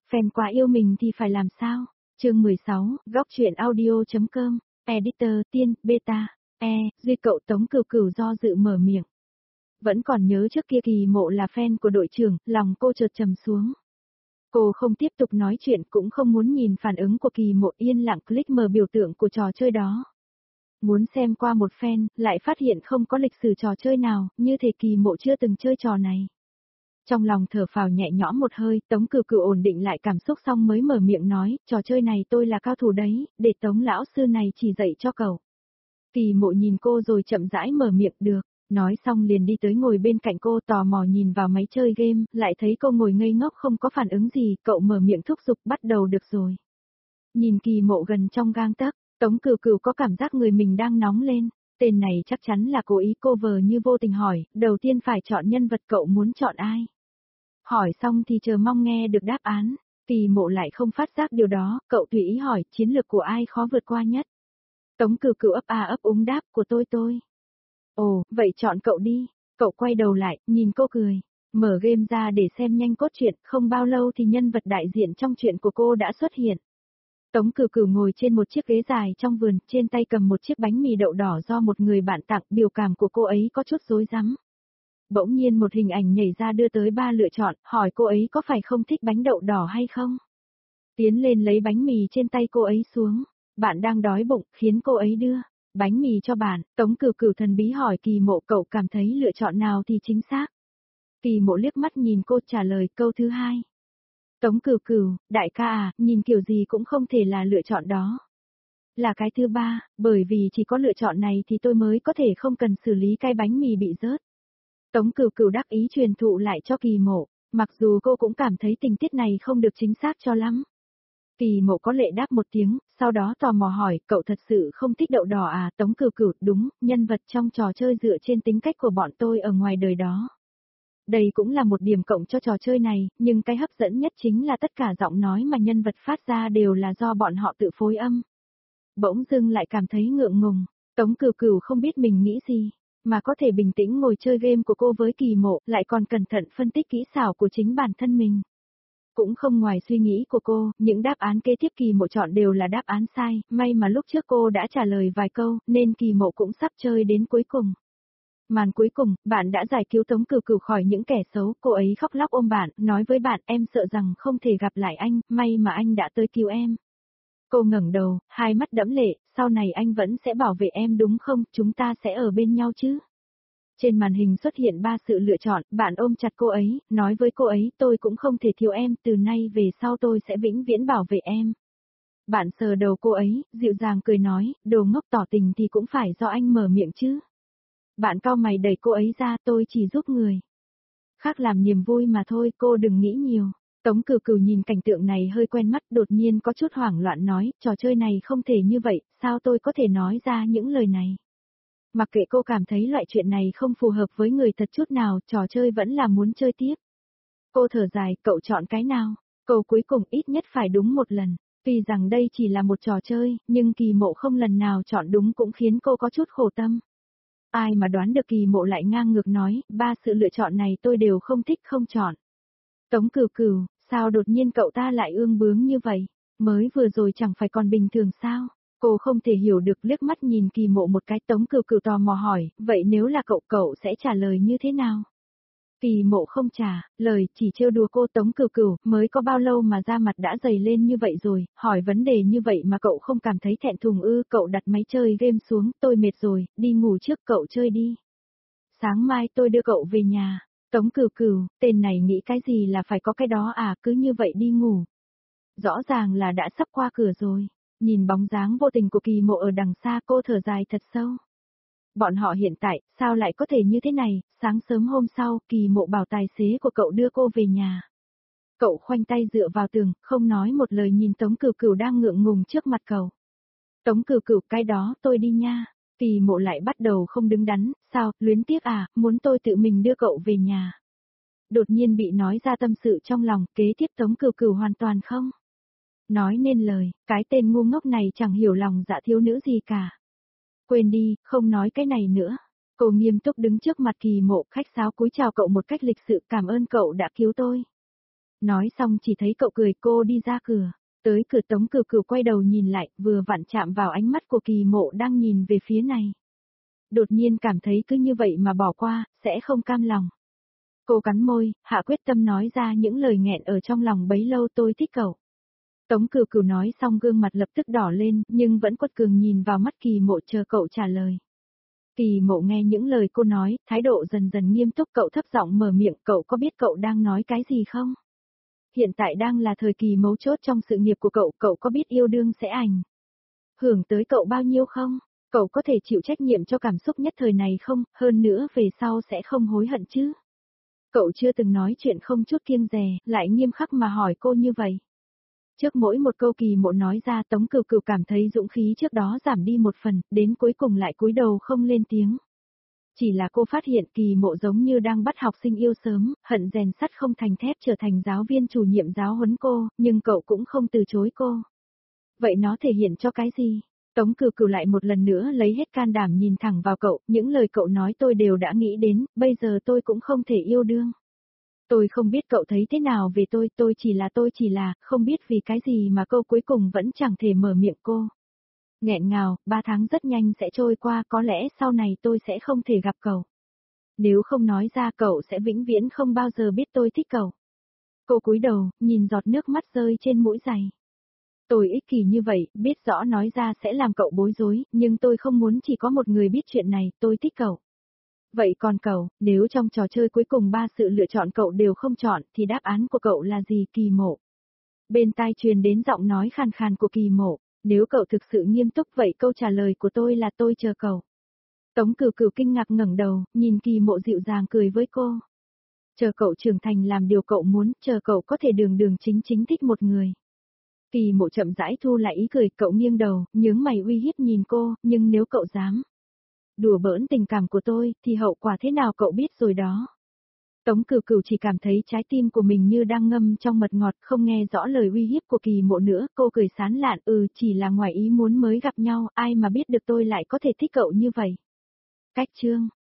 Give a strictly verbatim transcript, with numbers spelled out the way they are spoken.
Fan quá yêu mình thì phải làm sao? Chương mười sáu, góc truyện audio.com, Editor, Tiên, Beta, E, Duy cậu Tống Cửu Cửu do dự mở miệng. Vẫn còn nhớ trước kia Kỳ Mộ là fan của đội trưởng, lòng cô chợt trầm xuống. Cô không tiếp tục nói chuyện cũng không muốn nhìn phản ứng của Kỳ Mộ, yên lặng click mở biểu tượng của trò chơi đó. Muốn xem qua một fan, lại phát hiện không có lịch sử trò chơi nào, như thể Kỳ Mộ chưa từng chơi trò này. Trong lòng thở phào nhẹ nhõm một hơi, Tống Cửu Cửu ổn định lại cảm xúc xong mới mở miệng nói, trò chơi này tôi là cao thủ đấy, để Tống lão sư này chỉ dạy cho cậu. Kỳ Mộ nhìn cô rồi chậm rãi mở miệng, được, nói xong liền đi tới ngồi bên cạnh cô, tò mò nhìn vào máy chơi game, lại thấy cô ngồi ngây ngốc không có phản ứng gì, cậu mở miệng thúc giục, bắt đầu được rồi. Nhìn Kỳ Mộ gần trong gang tấc, Tống Cửu Cửu có cảm giác người mình đang nóng lên, tên này chắc chắn là cố ý, cô vờ như vô tình hỏi, đầu tiên phải chọn nhân vật, cậu muốn chọn ai? Hỏi xong thì chờ mong nghe được đáp án, Kỳ Mộ lại không phát giác điều đó, cậu tùy ý hỏi, chiến lược của ai khó vượt qua nhất? Tống Cửu Cửu ấp a ấp úng đáp, của tôi tôi. Ồ, vậy chọn cậu đi, cậu quay đầu lại, nhìn cô cười, mở game ra để xem nhanh cốt truyện, không bao lâu thì nhân vật đại diện trong truyện của cô đã xuất hiện. Tống Cửu Cửu ngồi trên một chiếc ghế dài trong vườn, trên tay cầm một chiếc bánh mì đậu đỏ do một người bạn tặng, biểu cảm của cô ấy có chút rối rắm. Bỗng nhiên một hình ảnh nhảy ra đưa tới ba lựa chọn, hỏi cô ấy có phải không thích bánh đậu đỏ hay không? Tiến lên lấy bánh mì trên tay cô ấy xuống, bạn đang đói bụng, khiến cô ấy đưa bánh mì cho bạn. Tống Cửu Cửu thần bí hỏi Kỳ Mộ, cậu cảm thấy lựa chọn nào thì chính xác? Kỳ Mộ liếc mắt nhìn cô, trả lời câu thứ hai. Tống Cửu Cửu, đại ca à, nhìn kiểu gì cũng không thể là lựa chọn đó. Là cái thứ ba, bởi vì chỉ có lựa chọn này thì tôi mới có thể không cần xử lý cái bánh mì bị rớt. Tống Cửu Cửu đắc ý truyền thụ lại cho Kỳ Mộ, mặc dù cô cũng cảm thấy tình tiết này không được chính xác cho lắm. Kỳ Mộ có lệ đáp một tiếng, sau đó tò mò hỏi, cậu thật sự không thích đậu đỏ à? Tống Cửu Cửu, đúng, nhân vật trong trò chơi dựa trên tính cách của bọn tôi ở ngoài đời đó. Đây cũng là một điểm cộng cho trò chơi này, nhưng cái hấp dẫn nhất chính là tất cả giọng nói mà nhân vật phát ra đều là do bọn họ tự phối âm. Bỗng dưng lại cảm thấy ngượng ngùng, Tống Cửu Cửu không biết mình nghĩ gì, mà có thể bình tĩnh ngồi chơi game của cô với Kỳ Mộ, lại còn cẩn thận phân tích kỹ xảo của chính bản thân mình. Cũng không ngoài suy nghĩ của cô, những đáp án kế tiếp Kỳ Mộ chọn đều là đáp án sai, may mà lúc trước cô đã trả lời vài câu, nên Kỳ Mộ cũng sắp chơi đến cuối cùng. Màn cuối cùng, bạn đã giải cứu Tống Cửu Cửu khỏi những kẻ xấu, cô ấy khóc lóc ôm bạn, nói với bạn, em sợ rằng không thể gặp lại anh, may mà anh đã tới cứu em. Cô ngẩng đầu, hai mắt đẫm lệ, sau này anh vẫn sẽ bảo vệ em đúng không, chúng ta sẽ ở bên nhau chứ. Trên màn hình xuất hiện ba sự lựa chọn, bạn ôm chặt cô ấy, nói với cô ấy, tôi cũng không thể thiếu em, từ nay về sau tôi sẽ vĩnh viễn bảo vệ em. Bạn sờ đầu cô ấy, dịu dàng cười nói, đồ ngốc, tỏ tình thì cũng phải do anh mở miệng chứ. Bạn cau mày đẩy cô ấy ra, tôi chỉ giúp người khác làm niềm vui mà thôi, cô đừng nghĩ nhiều. Tống Cửu Cửu nhìn cảnh tượng này hơi quen mắt, đột nhiên có chút hoảng loạn nói, trò chơi này không thể như vậy, sao tôi có thể nói ra những lời này. Mặc kệ cô cảm thấy loại chuyện này không phù hợp với người thật chút nào, trò chơi vẫn là muốn chơi tiếp. Cô thở dài, cậu chọn cái nào? Câu cuối cùng ít nhất phải đúng một lần. Tuy rằng đây chỉ là một trò chơi, nhưng Kỳ Mộ không lần nào chọn đúng cũng khiến cô có chút khổ tâm. Ai mà đoán được Kỳ Mộ lại ngang ngược nói, ba sự lựa chọn này tôi đều không thích, không chọn. Tống Cửu Cửu, sao đột nhiên cậu ta lại ương bướng như vậy? Mới vừa rồi chẳng phải còn bình thường sao? Cô không thể hiểu được, liếc mắt nhìn Kỳ Mộ một cái. Tống Cửu Cửu tò mò hỏi, vậy nếu là cậu, cậu sẽ trả lời như thế nào? Kỳ Mộ không trả lời, chỉ trêu đùa cô. Tống Cửu Cửu, mới có bao lâu mà da mặt đã dày lên như vậy rồi, hỏi vấn đề như vậy mà cậu không cảm thấy thẹn thùng ư? Cậu đặt máy chơi game xuống, tôi mệt rồi, đi ngủ trước, cậu chơi đi. Sáng mai tôi đưa cậu về nhà. Tống Cửu Cửu, tên này nghĩ cái gì là phải có cái đó à, cứ như vậy đi ngủ. Rõ ràng là đã sắp qua cửa rồi. Nhìn bóng dáng vô tình của Kỳ Mộ ở đằng xa, cô thở dài thật sâu. Bọn họ hiện tại, sao lại có thể như thế này? Sáng sớm hôm sau, Kỳ Mộ bảo tài xế của cậu đưa cô về nhà. Cậu khoanh tay dựa vào tường, không nói một lời, nhìn Tống Cửu Cửu đang ngượng ngùng trước mặt cậu. Tống Cửu Cửu, cái đó, tôi đi nha. Kỳ Mộ lại bắt đầu không đứng đắn, sao, luyến tiếc à, muốn tôi tự mình đưa cậu về nhà. Đột nhiên bị nói ra tâm sự trong lòng, kế tiếp Tống Cửu Cửu hoàn toàn không nói nên lời, cái tên ngu ngốc này chẳng hiểu lòng dạ thiếu nữ gì cả. Quên đi, không nói cái này nữa. Cô nghiêm túc đứng trước mặt Kỳ Mộ, khách sáo cúi chào cậu một cách lịch sự, cảm ơn cậu đã cứu tôi. Nói xong chỉ thấy cậu cười cô đi ra cửa. Tới cửa Tống Cửu Cửu quay đầu nhìn lại, vừa vặn chạm vào ánh mắt của Kỳ Mộ đang nhìn về phía này. Đột nhiên cảm thấy cứ như vậy mà bỏ qua, sẽ không cam lòng. Cô cắn môi, hạ quyết tâm nói ra những lời nghẹn ở trong lòng bấy lâu tôi thích cậu. Tống Cửu Cửu nói xong gương mặt lập tức đỏ lên, nhưng vẫn quật cường nhìn vào mắt Kỳ Mộ chờ cậu trả lời. Kỳ Mộ nghe những lời cô nói, thái độ dần dần nghiêm túc, cậu thấp giọng mở miệng, cậu có biết cậu đang nói cái gì không? Hiện tại đang là thời kỳ mấu chốt trong sự nghiệp của cậu, cậu có biết yêu đương sẽ ảnh hưởng tới cậu bao nhiêu không? Cậu có thể chịu trách nhiệm cho cảm xúc nhất thời này không, hơn nữa về sau sẽ không hối hận chứ? Cậu chưa từng nói chuyện không chút kiêng dè, lại nghiêm khắc mà hỏi cô như vậy. Trước mỗi một câu Kỳ Mộ nói ra Tống Cửu Cửu cảm thấy dũng khí trước đó giảm đi một phần, đến cuối cùng lại cúi đầu không lên tiếng. Chỉ là cô phát hiện Kỳ Mộ giống như đang bắt học sinh yêu sớm, hận rèn sắt không thành thép trở thành giáo viên chủ nhiệm giáo huấn cô, nhưng cậu cũng không từ chối cô. Vậy nó thể hiện cho cái gì? Tống Cửu Cửu lại một lần nữa lấy hết can đảm nhìn thẳng vào cậu, những lời cậu nói tôi đều đã nghĩ đến, bây giờ tôi cũng không thể yêu đương. Tôi không biết cậu thấy thế nào về tôi, tôi chỉ là tôi chỉ là, không biết vì cái gì mà câu cuối cùng vẫn chẳng thể mở miệng cô. Nghẹn ngào, ba tháng rất nhanh sẽ trôi qua, có lẽ sau này tôi sẽ không thể gặp cậu. Nếu không nói ra cậu sẽ vĩnh viễn không bao giờ biết tôi thích cậu. Cô cúi đầu, nhìn giọt nước mắt rơi trên mũi giày. Tôi ích kỷ như vậy, biết rõ nói ra sẽ làm cậu bối rối, nhưng tôi không muốn chỉ có một người biết chuyện này, tôi thích cậu. Vậy còn cậu, nếu trong trò chơi cuối cùng ba sự lựa chọn cậu đều không chọn, thì đáp án của cậu là gì? Kỳ Mộ. Bên tai truyền đến giọng nói khàn khàn của Kỳ Mộ, nếu cậu thực sự nghiêm túc vậy câu trả lời của tôi là tôi chờ cậu. Tống Cửu Cửu kinh ngạc ngẩng đầu, nhìn Kỳ Mộ dịu dàng cười với cô. Chờ cậu trưởng thành làm điều cậu muốn, chờ cậu có thể đường đường chính chính thích một người. Kỳ Mộ chậm rãi thu lại ý cười, cậu nghiêng đầu, nhướng mày uy hiếp nhìn cô, nhưng nếu cậu dám đùa bỡn tình cảm của tôi, thì hậu quả thế nào cậu biết rồi đó. Tống Cửu Cửu chỉ cảm thấy trái tim của mình như đang ngâm trong mật ngọt, không nghe rõ lời uy hiếp của Kỳ Mộ nữa, cô cười sán lạn, ừ chỉ là ngoài ý muốn mới gặp nhau, ai mà biết được tôi lại có thể thích cậu như vậy. Cách chương